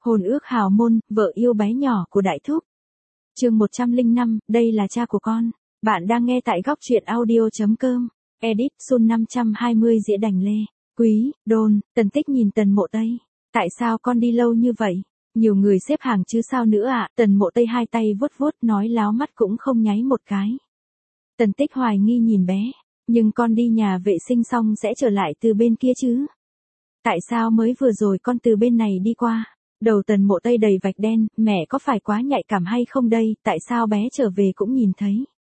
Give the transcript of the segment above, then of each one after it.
Hôn ước hào môn, vợ yêu bé nhỏ của Đại Thúc. Chương 105, đây là cha của con. Bạn đang nghe tại góc truyện audio.com. Edit Sun 520 Dĩa Đành Lê. Quý, Đôn, Tần Tích nhìn Tần Mộ Tây. Tại sao con đi lâu như vậy? Nhiều người xếp hàng chứ sao nữa ạ? Tần Mộ Tây hai tay vuốt vuốt nói láo mắt cũng không nháy một cái. Tần Tích hoài nghi nhìn bé. Nhưng con đi nhà vệ sinh xong sẽ trở lại từ bên kia chứ? Tại sao mới vừa rồi con từ bên này đi qua? Đầu Tần Mộ Tây đầy vạch đen, mẹ có phải quá nhạy cảm hay không đây, tại sao bé trở về cũng nhìn thấy?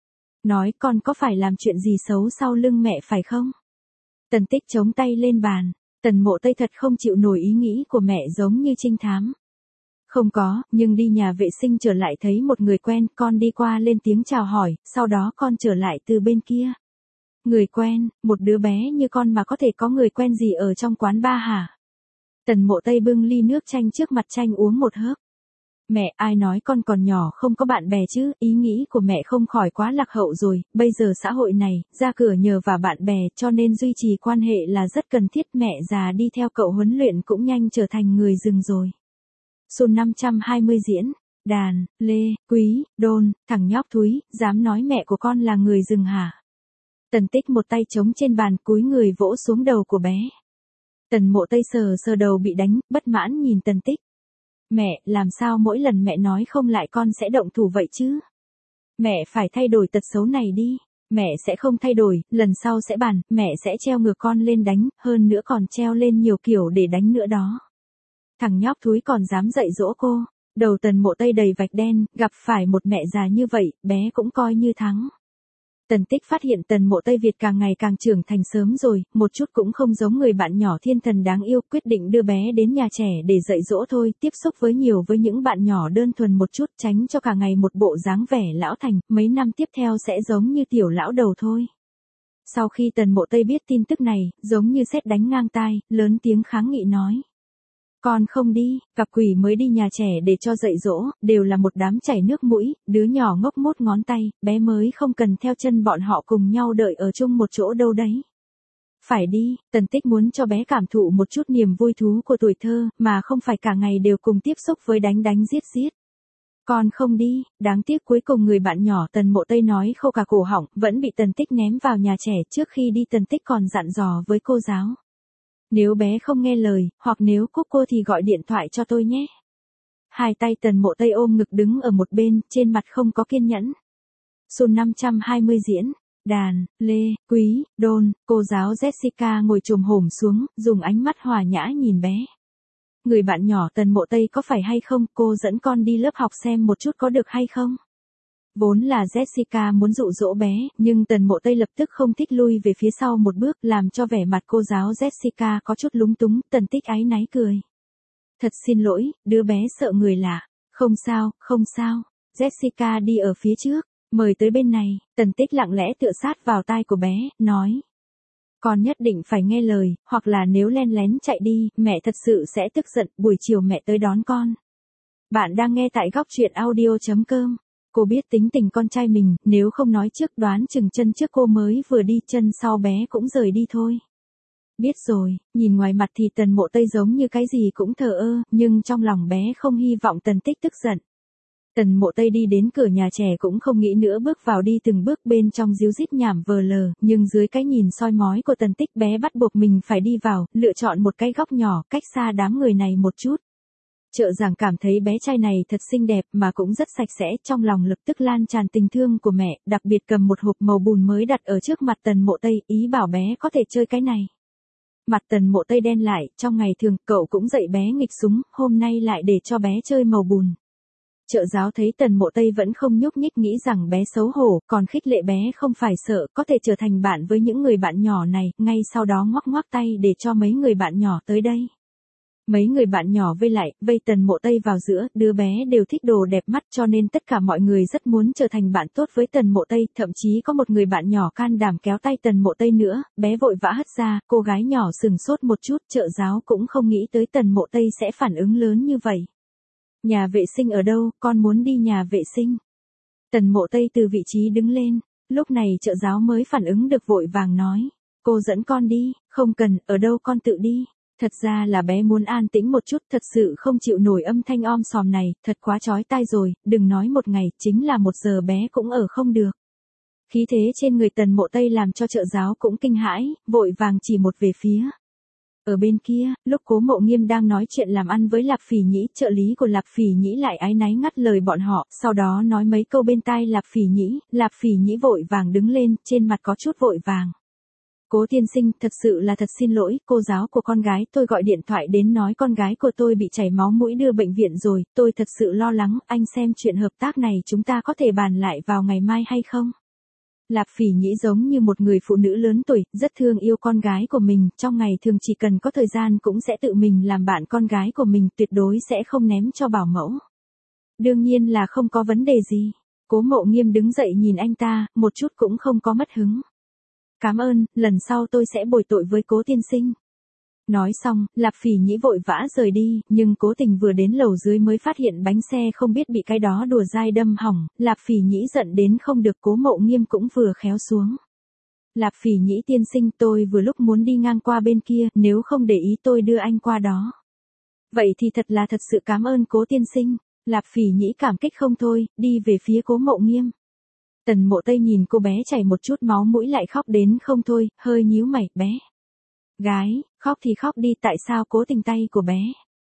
Nói con có phải làm chuyện gì xấu sau lưng mẹ phải không? Tần Tích chống tay lên bàn, Tần Mộ Tây thật không chịu nổi ý nghĩ của mẹ giống như trinh thám. Không có, nhưng đi nhà vệ sinh trở lại thấy một người quen, con đi qua lên tiếng chào hỏi, sau đó con trở lại từ bên kia. Người quen, một đứa bé như con mà có thể có người quen gì ở trong quán bar hả? Tần Mộ Tây bưng ly nước chanh trước mặt Chanh uống một hớp. Mẹ, ai nói con còn nhỏ không có bạn bè chứ, ý nghĩ của mẹ không khỏi quá lạc hậu rồi, bây giờ xã hội này, ra cửa nhờ vào bạn bè cho nên duy trì quan hệ là rất cần thiết, mẹ già đi theo cậu huấn luyện cũng nhanh trở thành người rừng rồi. Sun 520 diễn, Đàn, Lê, Quý, Đôn, thằng nhóc thúi, dám nói mẹ của con là người rừng hả? Tần Tích một tay chống trên bàn cúi người vỗ xuống đầu của bé. Tần Mộ Tây sờ sờ đầu bị đánh, bất mãn nhìn Tần Tích. Mẹ, làm sao mỗi lần mẹ nói không lại con sẽ động thủ vậy chứ? Mẹ phải thay đổi tật xấu này đi. Mẹ sẽ không thay đổi, lần sau sẽ bàn, mẹ sẽ treo ngược con lên đánh, hơn nữa còn treo lên nhiều kiểu để đánh nữa đó. Thằng nhóc thúi còn dám dạy dỗ cô. Đầu Tần Mộ Tây đầy vạch đen, gặp phải một mẹ già như vậy, bé cũng coi như thắng. Tần Tích phát hiện Tần Mộ Tây Việt càng ngày càng trưởng thành sớm rồi, một chút cũng không giống người bạn nhỏ thiên thần đáng yêu, quyết định đưa bé đến nhà trẻ để dạy dỗ thôi, tiếp xúc với những bạn nhỏ đơn thuần một chút, tránh cho cả ngày một bộ dáng vẻ lão thành, mấy năm tiếp theo sẽ giống như tiểu lão đầu thôi. Sau khi Tần Mộ Tây biết tin tức này, giống như sét đánh ngang tai, lớn tiếng kháng nghị nói. Con không đi, cặp quỷ mới đi nhà trẻ để cho dạy dỗ, đều là một đám chảy nước mũi, đứa nhỏ ngốc mốt ngón tay, bé mới không cần theo chân bọn họ cùng nhau đợi ở chung một chỗ đâu đấy. Phải đi, Tần Tích muốn cho bé cảm thụ một chút niềm vui thú của tuổi thơ, mà không phải cả ngày đều cùng tiếp xúc với đánh đánh giết giết. Con không đi, đáng tiếc cuối cùng người bạn nhỏ Tần Mộ Tây nói khô cả cổ họng, vẫn bị Tần Tích ném vào nhà trẻ. Trước khi đi Tần Tích còn dặn dò với cô giáo. Nếu bé không nghe lời, hoặc nếu cúp cô thì gọi điện thoại cho tôi nhé. Hai tay Tần Mộ Tây ôm ngực đứng ở một bên, trên mặt không có kiên nhẫn. Sun 520 diễn, Đàn, Lê, Quý, Đôn, cô giáo Jessica ngồi chồm hổm xuống, dùng ánh mắt hòa nhã nhìn bé. Người bạn nhỏ Tần Mộ Tây có phải hay không, cô dẫn con đi lớp học xem một chút có được hay không? Vốn là Jessica muốn dụ dỗ bé, nhưng Tần Mộ Tây lập tức không thích lui về phía sau một bước, làm cho vẻ mặt cô giáo Jessica có chút lúng túng. Tần Tích áy náy cười. Thật xin lỗi, đứa bé sợ người lạ. Không sao, không sao. Jessica đi ở phía trước, mời tới bên này. Tần Tích lặng lẽ tựa sát vào tai của bé, nói. Con nhất định phải nghe lời, hoặc là nếu len lén chạy đi, mẹ thật sự sẽ tức giận, buổi chiều mẹ tới đón con. Bạn đang nghe tại góc truyện audio.com. Cô biết tính tình con trai mình, nếu không nói trước đoán chừng chân trước cô mới vừa đi, chân sau bé cũng rời đi thôi. Biết rồi, nhìn ngoài mặt thì Tần Mộ Tây giống như cái gì cũng thờ ơ, nhưng trong lòng bé không hy vọng Tần Tích tức giận. Tần Mộ Tây đi đến cửa nhà trẻ cũng không nghĩ nữa bước vào, đi từng bước bên trong ríu rít nhảm vờ lờ, nhưng dưới cái nhìn soi mói của Tần Tích bé bắt buộc mình phải đi vào, lựa chọn một cái góc nhỏ, cách xa đám người này một chút. Trợ giảng cảm thấy bé trai này thật xinh đẹp mà cũng rất sạch sẽ, trong lòng lập tức lan tràn tình thương của mẹ, đặc biệt cầm một hộp màu bùn mới đặt ở trước mặt Tần Mộ Tây, ý bảo bé có thể chơi cái này. Mặt Tần Mộ Tây đen lại, trong ngày thường cậu cũng dạy bé nghịch súng, hôm nay lại để cho bé chơi màu bùn. Trợ giáo thấy Tần Mộ Tây vẫn không nhúc nhích nghĩ rằng bé xấu hổ, còn khích lệ bé không phải sợ, có thể trở thành bạn với những người bạn nhỏ này, ngay sau đó ngoắc ngoắc tay để cho mấy người bạn nhỏ tới đây. Mấy người bạn nhỏ vây Tần Mộ Tây vào giữa, đứa bé đều thích đồ đẹp mắt cho nên tất cả mọi người rất muốn trở thành bạn tốt với Tần Mộ Tây, thậm chí có một người bạn nhỏ can đảm kéo tay Tần Mộ Tây nữa, bé vội vã hất ra, cô gái nhỏ sừng sốt một chút, trợ giáo cũng không nghĩ tới Tần Mộ Tây sẽ phản ứng lớn như vậy. Nhà vệ sinh ở đâu, con muốn đi nhà vệ sinh. Tần Mộ Tây từ vị trí đứng lên, lúc này trợ giáo mới phản ứng được vội vàng nói, cô dẫn con đi, không cần, ở đâu con tự đi. Thật ra là bé muốn an tĩnh một chút, thật sự không chịu nổi âm thanh om sòm này, thật quá chói tai rồi, đừng nói một ngày, chính là 1 giờ bé cũng ở không được. Khí thế trên người Tần Mộ Tây làm cho trợ giáo cũng kinh hãi, vội vàng chỉ một về phía. Ở bên kia, lúc Cố Mộ Nghiêm đang nói chuyện làm ăn với Lạp Phỉ Nhĩ, trợ lý của Lạp Phỉ Nhĩ lại áy náy ngắt lời bọn họ, sau đó nói mấy câu bên tai Lạp Phỉ Nhĩ vội vàng đứng lên, trên mặt có chút vội vàng. Cố tiên sinh, thật sự là thật xin lỗi, cô giáo của con gái tôi gọi điện thoại đến nói con gái của tôi bị chảy máu mũi đưa bệnh viện rồi, tôi thật sự lo lắng, anh xem chuyện hợp tác này chúng ta có thể bàn lại vào ngày mai hay không? Lạp Phỉ Nhĩ giống như một người phụ nữ lớn tuổi, rất thương yêu con gái của mình, trong ngày thường chỉ cần có thời gian cũng sẽ tự mình làm bạn con gái của mình, tuyệt đối sẽ không ném cho bảo mẫu. Đương nhiên là không có vấn đề gì. Cố Mộ Nghiêm đứng dậy nhìn anh ta, một chút cũng không có mất hứng. Cảm ơn, lần sau tôi sẽ bồi tội với Cố tiên sinh. Nói xong, Lạp Phỉ Nhĩ vội vã rời đi, nhưng Cố Tình vừa đến lầu dưới mới phát hiện bánh xe không biết bị cái đó đùa dai đâm hỏng, Lạp Phỉ Nhĩ giận đến không được, Cố Mộ Nghiêm cũng vừa khéo xuống. Lạp Phỉ Nhĩ tiên sinh, tôi vừa lúc muốn đi ngang qua bên kia, nếu không để ý tôi đưa anh qua đó. Vậy thì thật sự cảm ơn Cố tiên sinh. Lạp Phỉ Nhĩ cảm kích không thôi, đi về phía Cố Mộ Nghiêm. Tần Mộ Tây nhìn cô bé chảy một chút máu mũi lại khóc đến không thôi, hơi nhíu mày, bé. Gái, khóc thì khóc đi, tại sao Cố Tình tay của bé?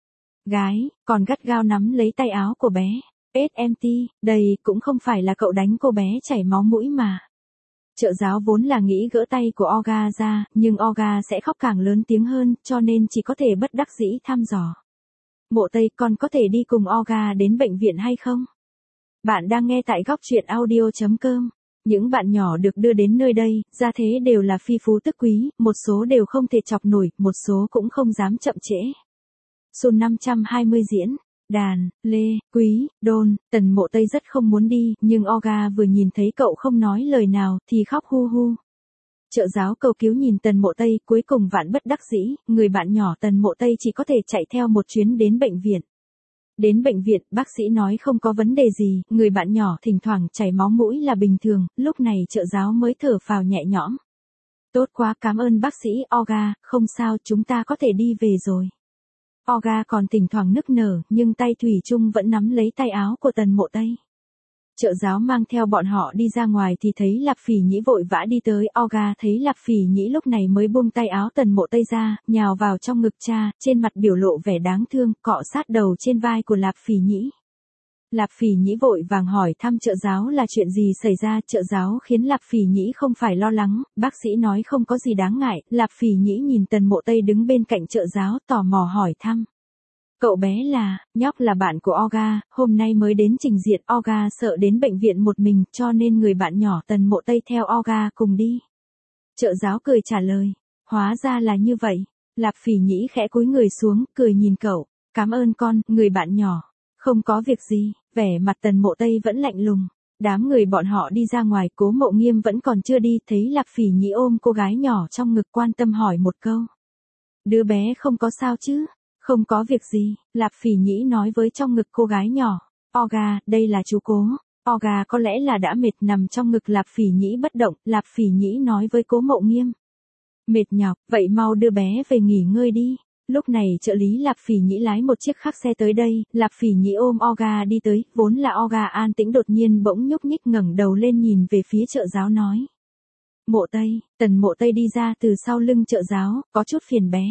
Gái, còn gắt gao nắm lấy tay áo của bé. SMT, đây cũng không phải là cậu đánh cô bé chảy máu mũi mà. Trợ giáo vốn là nghĩ gỡ tay của Olga ra, nhưng Olga sẽ khóc càng lớn tiếng hơn, cho nên chỉ có thể bất đắc dĩ thăm dò. Mộ Tây, con có thể đi cùng Olga đến bệnh viện hay không? Bạn đang nghe tại góc truyện audio.com. Những bạn nhỏ được đưa đến nơi đây, gia thế đều là phi phú tức quý, một số đều không thể chọc nổi, một số cũng không dám chậm trễ. Sun 520 diễn, đàn, lê, quý, đôn, Tần Mộ Tây rất không muốn đi, nhưng Olga vừa nhìn thấy cậu không nói lời nào, thì khóc hu hu. Trợ giáo cầu cứu nhìn Tần Mộ Tây, cuối cùng vạn bất đắc dĩ, người bạn nhỏ Tần Mộ Tây chỉ có thể chạy theo một chuyến đến bệnh viện. Đến bệnh viện, bác sĩ nói không có vấn đề gì, người bạn nhỏ thỉnh thoảng chảy máu mũi là bình thường, lúc này trợ giáo mới thở phào nhẹ nhõm. Tốt quá, cảm ơn bác sĩ. Olga, không sao, chúng ta có thể đi về rồi. Olga còn thỉnh thoảng nức nở, nhưng tay thủy chung vẫn nắm lấy tay áo của Tần Mộ Tây. Trợ giáo mang theo bọn họ đi ra ngoài thì thấy Lạp Phỉ Nhĩ vội vã đi tới, Olga thấy Lạp Phỉ Nhĩ lúc này mới buông tay áo Tần Mộ Tây ra, nhào vào trong ngực cha, trên mặt biểu lộ vẻ đáng thương, cọ sát đầu trên vai của Lạp Phỉ Nhĩ. Lạp Phỉ Nhĩ vội vàng hỏi thăm trợ giáo là chuyện gì xảy ra, trợ giáo khiến Lạp Phỉ Nhĩ không phải lo lắng, bác sĩ nói không có gì đáng ngại, Lạp Phỉ Nhĩ nhìn Tần Mộ Tây đứng bên cạnh trợ giáo, tò mò hỏi thăm. Cậu bé là, nhóc là bạn của Olga, hôm nay mới đến trình diện, Olga sợ đến bệnh viện một mình, cho nên người bạn nhỏ Tần Mộ Tây theo Olga cùng đi. Trợ giáo cười trả lời, hóa ra là như vậy. Lạp Phỉ Nhĩ khẽ cúi người xuống, cười nhìn cậu, cảm ơn con, người bạn nhỏ. Không có việc gì, vẻ mặt Tần Mộ Tây vẫn lạnh lùng. Đám người bọn họ đi ra ngoài, Cố Mộ Nghiêm vẫn còn chưa đi, thấy Lạp Phỉ Nhĩ ôm cô gái nhỏ trong ngực quan tâm hỏi một câu. Đứa bé không có sao chứ? Không có việc gì, Lạp Phỉ Nhĩ nói với trong ngực cô gái nhỏ. Olga, đây là chú Cố. Olga có lẽ là đã mệt nằm trong ngực Lạp Phỉ Nhĩ bất động, Lạp Phỉ Nhĩ nói với Cố Mộ Nghiêm. Mệt nhọc, vậy mau đưa bé về nghỉ ngơi đi. Lúc này trợ lý Lạp Phỉ Nhĩ lái một chiếc khác xe tới đây, Lạp Phỉ Nhĩ ôm Olga đi tới, vốn là Olga an tĩnh đột nhiên bỗng nhúc nhích ngẩng đầu lên nhìn về phía trợ giáo nói. Mộ Tây, Tần Mộ Tây đi ra từ sau lưng trợ giáo, có chút phiền bé.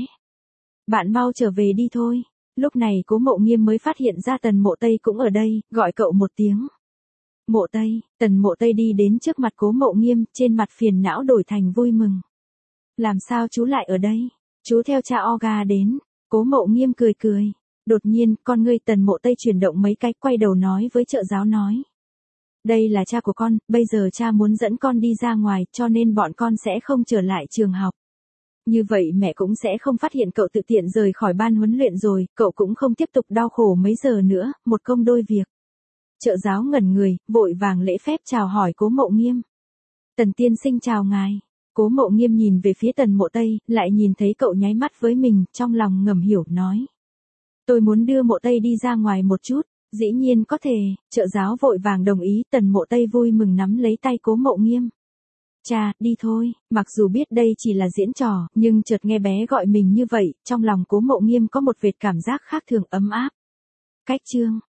Bạn mau trở về đi thôi. Lúc này Cố Mộ Nghiêm mới phát hiện ra Tần Mộ Tây cũng ở đây, gọi cậu một tiếng. Mộ Tây, Tần Mộ Tây đi đến trước mặt Cố Mộ Nghiêm, trên mặt phiền não đổi thành vui mừng. Làm sao chú lại ở đây? Chú theo cha Olga đến. Cố Mộ Nghiêm cười cười. Đột nhiên, con ngươi Tần Mộ Tây chuyển động mấy cái, quay đầu nói với trợ giáo nói. Đây là cha của con, bây giờ cha muốn dẫn con đi ra ngoài, cho nên bọn con sẽ không trở lại trường học. Như vậy mẹ cũng sẽ không phát hiện cậu tự tiện rời khỏi ban huấn luyện rồi, cậu cũng không tiếp tục đau khổ mấy giờ nữa, một công đôi việc. Trợ giáo ngẩn người, vội vàng lễ phép chào hỏi Cố Mộ Nghiêm. Tần tiên sinh chào ngài. Cố Mộ Nghiêm nhìn về phía Tần Mộ Tây, lại nhìn thấy cậu nháy mắt với mình, trong lòng ngầm hiểu, nói. Tôi muốn đưa Mộ Tây đi ra ngoài một chút, dĩ nhiên có thể, trợ giáo vội vàng đồng ý, Tần Mộ Tây vui mừng nắm lấy tay Cố Mộ Nghiêm. Cha, đi thôi, mặc dù biết đây chỉ là diễn trò, nhưng chợt nghe bé gọi mình như vậy, trong lòng Cố Mộ Nghiêm có một vệt cảm giác khác thường ấm áp. Cách chương